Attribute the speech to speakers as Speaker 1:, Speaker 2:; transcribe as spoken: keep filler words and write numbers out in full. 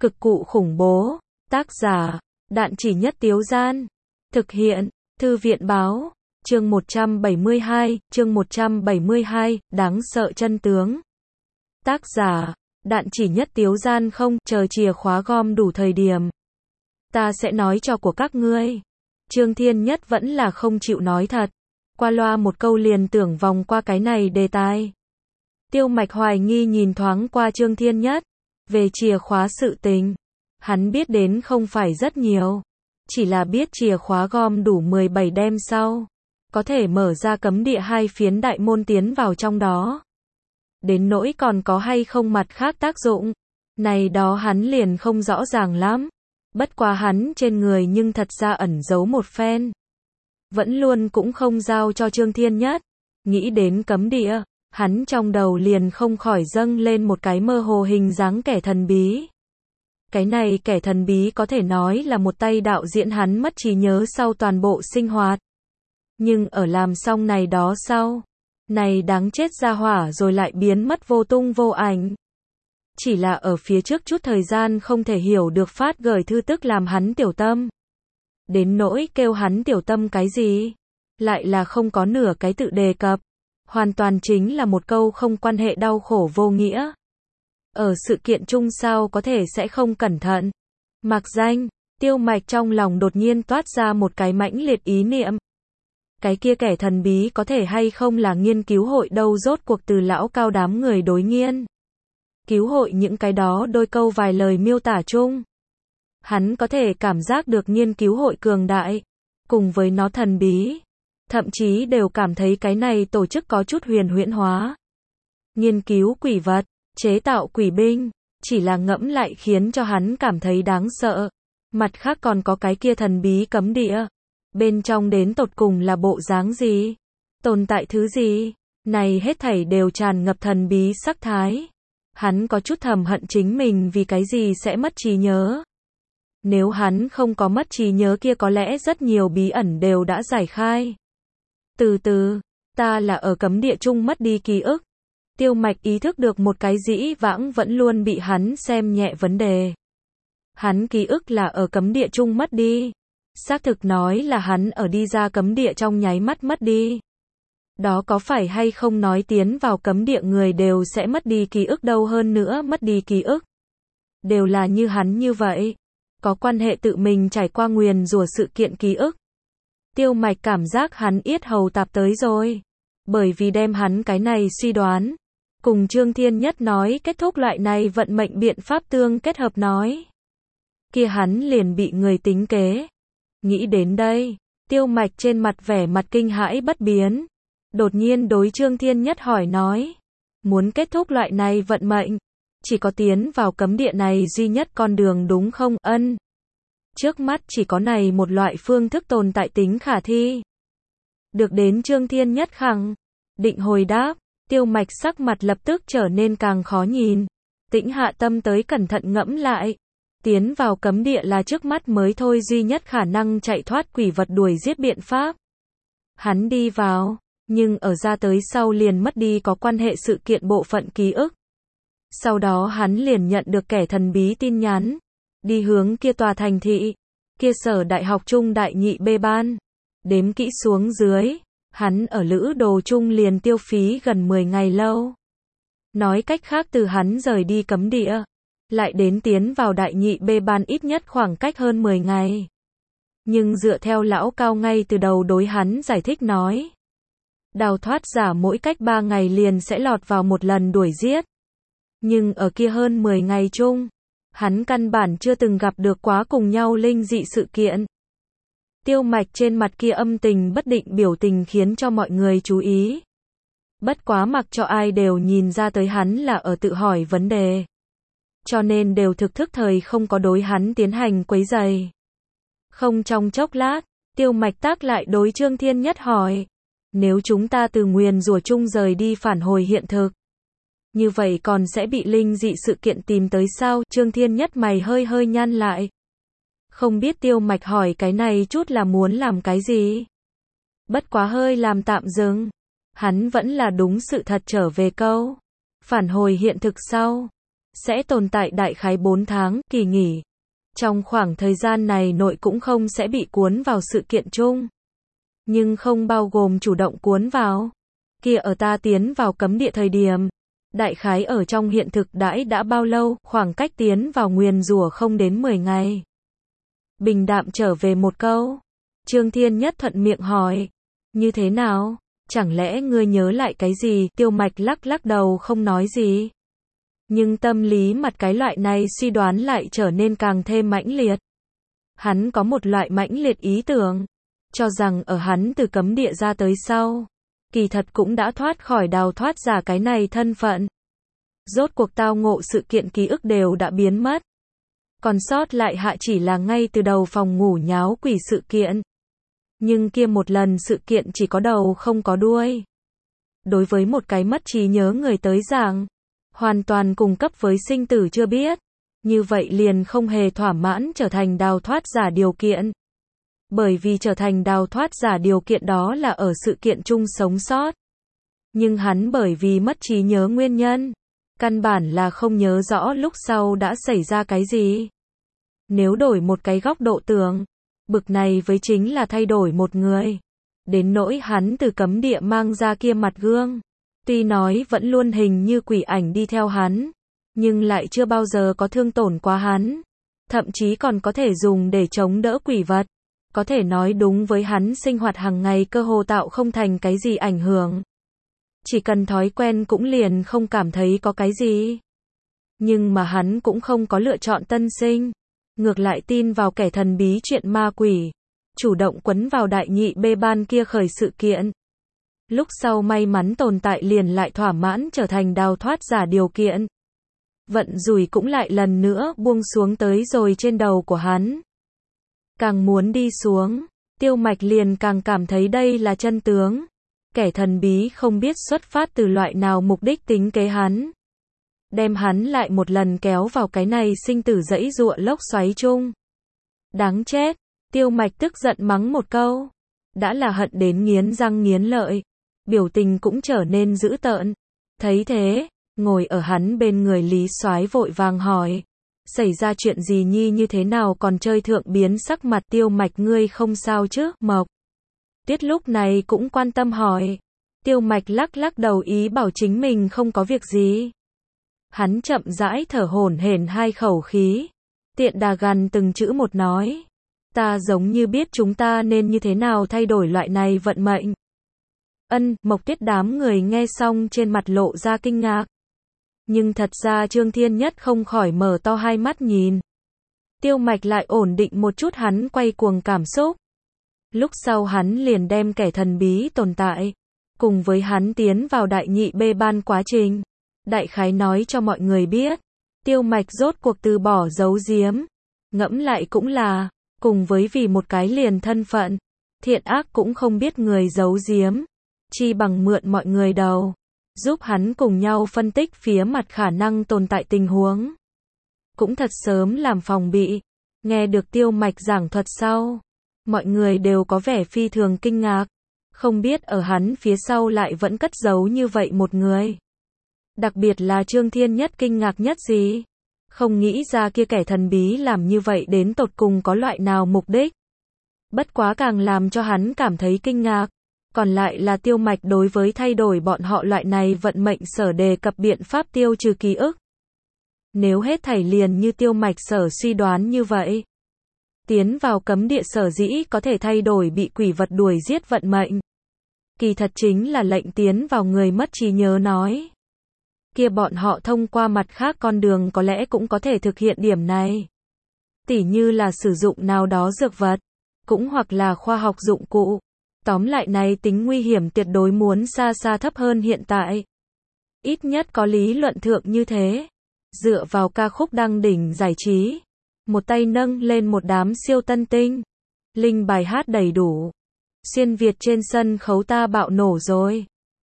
Speaker 1: Cực cụ khủng bố. Tác giả, Đạn Chỉ Nhất Tiếu Gian. Thực hiện, Thư viện báo. Chương một trăm bảy mươi hai, chương một trăm bảy mươi hai, đáng sợ chân tướng. Tác giả, Đạn Chỉ Nhất Tiếu Gian. Không, chờ chìa khóa gom đủ thời điểm, ta sẽ nói cho của các ngươi. Trương Thiên Nhất vẫn là không chịu nói thật. Qua loa một câu liền tưởng vòng qua cái này đề tài. Tiêu Mạch hoài nghi nhìn thoáng qua Trương Thiên Nhất. Về chìa khóa sự tình, hắn biết đến không phải rất nhiều. Chỉ là biết chìa khóa gom đủ mười bảy đêm sau, có thể mở ra cấm địa hai phiến đại môn tiến vào trong đó. Đến nỗi còn có hay không mặt khác tác dụng, này đó hắn liền không rõ ràng lắm. Bất quá hắn trên người nhưng thật ra ẩn giấu một phen. Vẫn luôn cũng không giao cho Trương Thiên Nhất. Nghĩ đến cấm địa, hắn trong đầu liền không khỏi dâng lên một cái mơ hồ hình dáng kẻ thần bí. Cái này kẻ thần bí có thể nói là một tay đạo diễn hắn mất trí nhớ sau toàn bộ sinh hoạt. Nhưng ở làm xong này đó sau, này đáng chết ra hỏa rồi lại biến mất vô tung vô ảnh. Chỉ là ở phía trước chút thời gian không thể hiểu được phát gửi thư tức làm hắn tiểu tâm. Đến nỗi kêu hắn tiểu tâm cái gì? Lại là không có nửa cái tự đề cập. Hoàn toàn chính là một câu không quan hệ đau khổ vô nghĩa. Ở sự kiện chung sao có thể sẽ không cẩn thận. Mặc danh, Tiêu Mạch trong lòng đột nhiên toát ra một cái mãnh liệt ý niệm. Cái kia kẻ thần bí có thể hay không là nghiên cứu hội đâu, rốt cuộc từ lão cao đám người đối nghiên cứu hội những cái đó đôi câu vài lời miêu tả chung. Hắn có thể cảm giác được nghiên cứu hội cường đại, cùng với nó thần bí. Thậm chí đều cảm thấy cái này tổ chức có chút huyền huyễn hóa. Nghiên cứu quỷ vật, chế tạo quỷ binh, chỉ là ngẫm lại khiến cho hắn cảm thấy đáng sợ. Mặt khác còn có cái kia thần bí cấm địa. Bên trong đến tột cùng là bộ dáng gì? Tồn tại thứ gì? Này hết thảy đều tràn ngập thần bí sắc thái. Hắn có chút thầm hận chính mình vì cái gì sẽ mất trí nhớ. Nếu hắn không có mất trí nhớ kia có lẽ rất nhiều bí ẩn đều đã giải khai. Từ từ, ta là ở cấm địa chung mất đi ký ức. Tiêu Mạch ý thức được một cái dĩ vãng vẫn luôn bị hắn xem nhẹ vấn đề. Hắn ký ức là ở cấm địa chung mất đi. Xác thực nói là hắn ở đi ra cấm địa trong nháy mắt mất đi. Đó có phải hay không nói tiến vào cấm địa người đều sẽ mất đi ký ức đâu, hơn nữa mất đi ký ức đều là như hắn như vậy. Có quan hệ tự mình trải qua nguyền rủa sự kiện ký ức. Tiêu Mạch cảm giác hắn yết hầu tạp tới rồi. Bởi vì đem hắn cái này suy đoán cùng Trương Thiên Nhất nói kết thúc loại này vận mệnh biện pháp tương kết hợp nói, kia hắn liền bị người tính kế. Nghĩ đến đây, Tiêu Mạch trên mặt vẻ mặt kinh hãi bất biến. Đột nhiên đối Trương Thiên Nhất hỏi nói, muốn kết thúc loại này vận mệnh, chỉ có tiến vào cấm địa này duy nhất con đường đúng không? Ân. Trước mắt chỉ có này một loại phương thức tồn tại tính khả thi. Được đến Trương Thiên Nhất khẳng định hồi đáp, Tiêu Mạch sắc mặt lập tức trở nên càng khó nhìn. Tĩnh hạ tâm tới cẩn thận ngẫm lại. Tiến vào cấm địa là trước mắt mới thôi duy nhất khả năng chạy thoát quỷ vật đuổi giết biện pháp. Hắn đi vào, nhưng ở ra tới sau liền mất đi có quan hệ sự kiện bộ phận ký ức. Sau đó hắn liền nhận được kẻ thần bí tin nhắn. Đi hướng kia tòa thành thị, kia sở đại học trung đại nhị bê ban. Đếm kỹ xuống dưới, hắn ở lữ đồ chung liền tiêu phí gần mười ngày lâu. Nói cách khác từ hắn rời đi cấm địa, lại đến tiến vào đại nhị bê ban ít nhất khoảng cách hơn mười ngày. Nhưng dựa theo lão cao ngay từ đầu đối hắn giải thích nói, đào thoát giả mỗi cách ba ngày liền sẽ lọt vào một lần đuổi giết. Nhưng ở kia hơn mười ngày chung, hắn căn bản chưa từng gặp được quá cùng nhau linh dị sự kiện. Tiêu Mạch trên mặt kia âm tình bất định biểu tình khiến cho mọi người chú ý. Bất quá mặc cho ai đều nhìn ra tới hắn là ở tự hỏi vấn đề. Cho nên đều thực thức thời không có đối hắn tiến hành quấy rầy. Không trong chốc lát, Tiêu Mạch tác lại đối Trương Thiên Nhất hỏi. Nếu chúng ta từ nguyền rủa chung rời đi phản hồi hiện thực, như vậy còn sẽ bị linh dị sự kiện tìm tới sao? Trương Thiên Nhất mày hơi hơi nhăn lại. Không biết Tiêu Mạch hỏi cái này chút là muốn làm cái gì? Bất quá hơi làm tạm dừng. Hắn vẫn là đúng sự thật trở về câu. Phản hồi hiện thực sau. sẽ tồn tại đại khái bốn tháng, kỳ nghỉ. Trong khoảng thời gian này nội cũng không sẽ bị cuốn vào sự kiện chung. Nhưng không bao gồm chủ động cuốn vào. Kia ở ta tiến vào cấm địa thời điểm. Đại khái ở trong hiện thực đãi đã bao lâu, khoảng cách tiến vào nguyền rủa không đến mười ngày. Bình đạm trở về một câu. Trương Thiên Nhất thuận miệng hỏi. Như thế nào? Chẳng lẽ ngươi nhớ lại cái gì? Tiêu Mạch lắc lắc đầu không nói gì. Nhưng tâm lý mặt cái loại này suy đoán lại trở nên càng thêm mãnh liệt. Hắn có một loại mãnh liệt ý tưởng. Cho rằng ở hắn từ cấm địa ra tới sau. Kỳ thật cũng đã thoát khỏi đào thoát giả cái này thân phận. Rốt cuộc tao ngộ sự kiện ký ức đều đã biến mất. Còn sót lại hạ chỉ là ngay từ đầu phòng ngủ nháo quỷ sự kiện. Nhưng kia một lần sự kiện chỉ có đầu không có đuôi. Đối với một cái mất trí nhớ người tới giảng, hoàn toàn cùng cấp với sinh tử chưa biết. Như vậy liền không hề thỏa mãn trở thành đào thoát giả điều kiện. Bởi vì trở thành đào thoát giả điều kiện đó là ở sự kiện chung sống sót. Nhưng hắn bởi vì mất trí nhớ nguyên nhân, căn bản là không nhớ rõ lúc sau đã xảy ra cái gì. Nếu đổi một cái góc độ tưởng, bực này với chính là thay đổi một người. Đến nỗi hắn từ cấm địa mang ra kia mặt gương. Tuy nói vẫn luôn hình như quỷ ảnh đi theo hắn, nhưng lại chưa bao giờ có thương tổn qua hắn. Thậm chí còn có thể dùng để chống đỡ quỷ vật. Có thể nói đúng với hắn sinh hoạt hàng ngày cơ hồ tạo không thành cái gì ảnh hưởng. Chỉ cần thói quen cũng liền không cảm thấy có cái gì. Nhưng mà hắn cũng không có lựa chọn tân sinh. Ngược lại tin vào kẻ thần bí chuyện ma quỷ. Chủ động quấn vào đại nhị bê ban kia khởi sự kiện. Lúc sau may mắn tồn tại liền lại thỏa mãn trở thành đào thoát giả điều kiện. Vận rủi cũng lại lần nữa buông xuống tới rồi trên đầu của hắn. Càng muốn đi xuống, Tiêu Mạch liền càng cảm thấy đây là chân tướng. Kẻ thần bí không biết xuất phát từ loại nào mục đích tính kế hắn. Đem hắn lại một lần kéo vào cái này sinh tử dãy giụa lốc xoáy chung. Đáng chết, Tiêu Mạch tức giận mắng một câu. Đã là hận đến nghiến răng nghiến lợi. Biểu tình cũng trở nên dữ tợn. Thấy thế, ngồi ở hắn bên người Lý Soái vội vàng hỏi. Xảy ra chuyện gì nhi như thế nào còn chơi thượng biến sắc mặt Tiêu Mạch ngươi không sao chứ, Mộc. Tiết lúc này cũng quan tâm hỏi. Tiêu Mạch lắc lắc đầu ý bảo chính mình không có việc gì. Hắn chậm rãi thở hổn hển hai khẩu khí. Tiện đà gằn từng chữ một nói. Ta giống như biết chúng ta nên như thế nào thay đổi loại này vận mệnh. Ân, Mộc Tiết đám người nghe xong trên mặt lộ ra kinh ngạc. Nhưng thật ra Trương Thiên Nhất không khỏi mở to hai mắt nhìn. Tiêu Mạch lại ổn định một chút hắn quay cuồng cảm xúc. Lúc sau hắn liền đem kẻ thần bí tồn tại, cùng với hắn tiến vào đại nhị bê ban quá trình. Đại khái nói cho mọi người biết. Tiêu Mạch rốt cuộc từ bỏ giấu giếm. Ngẫm lại cũng là, cùng với vì một cái liền thân phận. Thiện ác cũng không biết người giấu giếm. Chi bằng mượn mọi người đầu. Giúp hắn cùng nhau phân tích phía mặt khả năng tồn tại tình huống. Cũng thật sớm làm phòng bị. Nghe được Tiêu Mạch giảng thuật sau. Mọi người đều có vẻ phi thường kinh ngạc. Không biết ở hắn phía sau lại vẫn cất giấu như vậy một người. Đặc biệt là Trương Thiên Nhất kinh ngạc nhất gì. Không nghĩ ra kia kẻ thần bí làm như vậy đến tột cùng có loại nào mục đích. Bất quá càng làm cho hắn cảm thấy kinh ngạc. Còn lại là Tiêu Mạch đối với thay đổi bọn họ loại này vận mệnh sở đề cập biện pháp tiêu trừ ký ức. Nếu hết thảy liền như Tiêu Mạch sở suy đoán như vậy. Tiến vào cấm địa sở dĩ có thể thay đổi bị quỷ vật đuổi giết vận mệnh. Kỳ thật chính là lệnh tiến vào người mất trí nhớ nói. Kia bọn họ thông qua mặt khác con đường có lẽ cũng có thể thực hiện điểm này. Tỉ như là sử dụng nào đó dược vật, cũng hoặc là khoa học dụng cụ. Tóm lại này tính nguy hiểm tuyệt đối muốn xa xa thấp hơn hiện tại. Ít nhất có lý luận thượng như thế. Dựa vào ca khúc đăng đỉnh giải trí. Một tay nâng lên một đám siêu tân tinh. Linh bài hát đầy đủ. Xuyên Việt trên sân khấu ta bạo nổ rồi.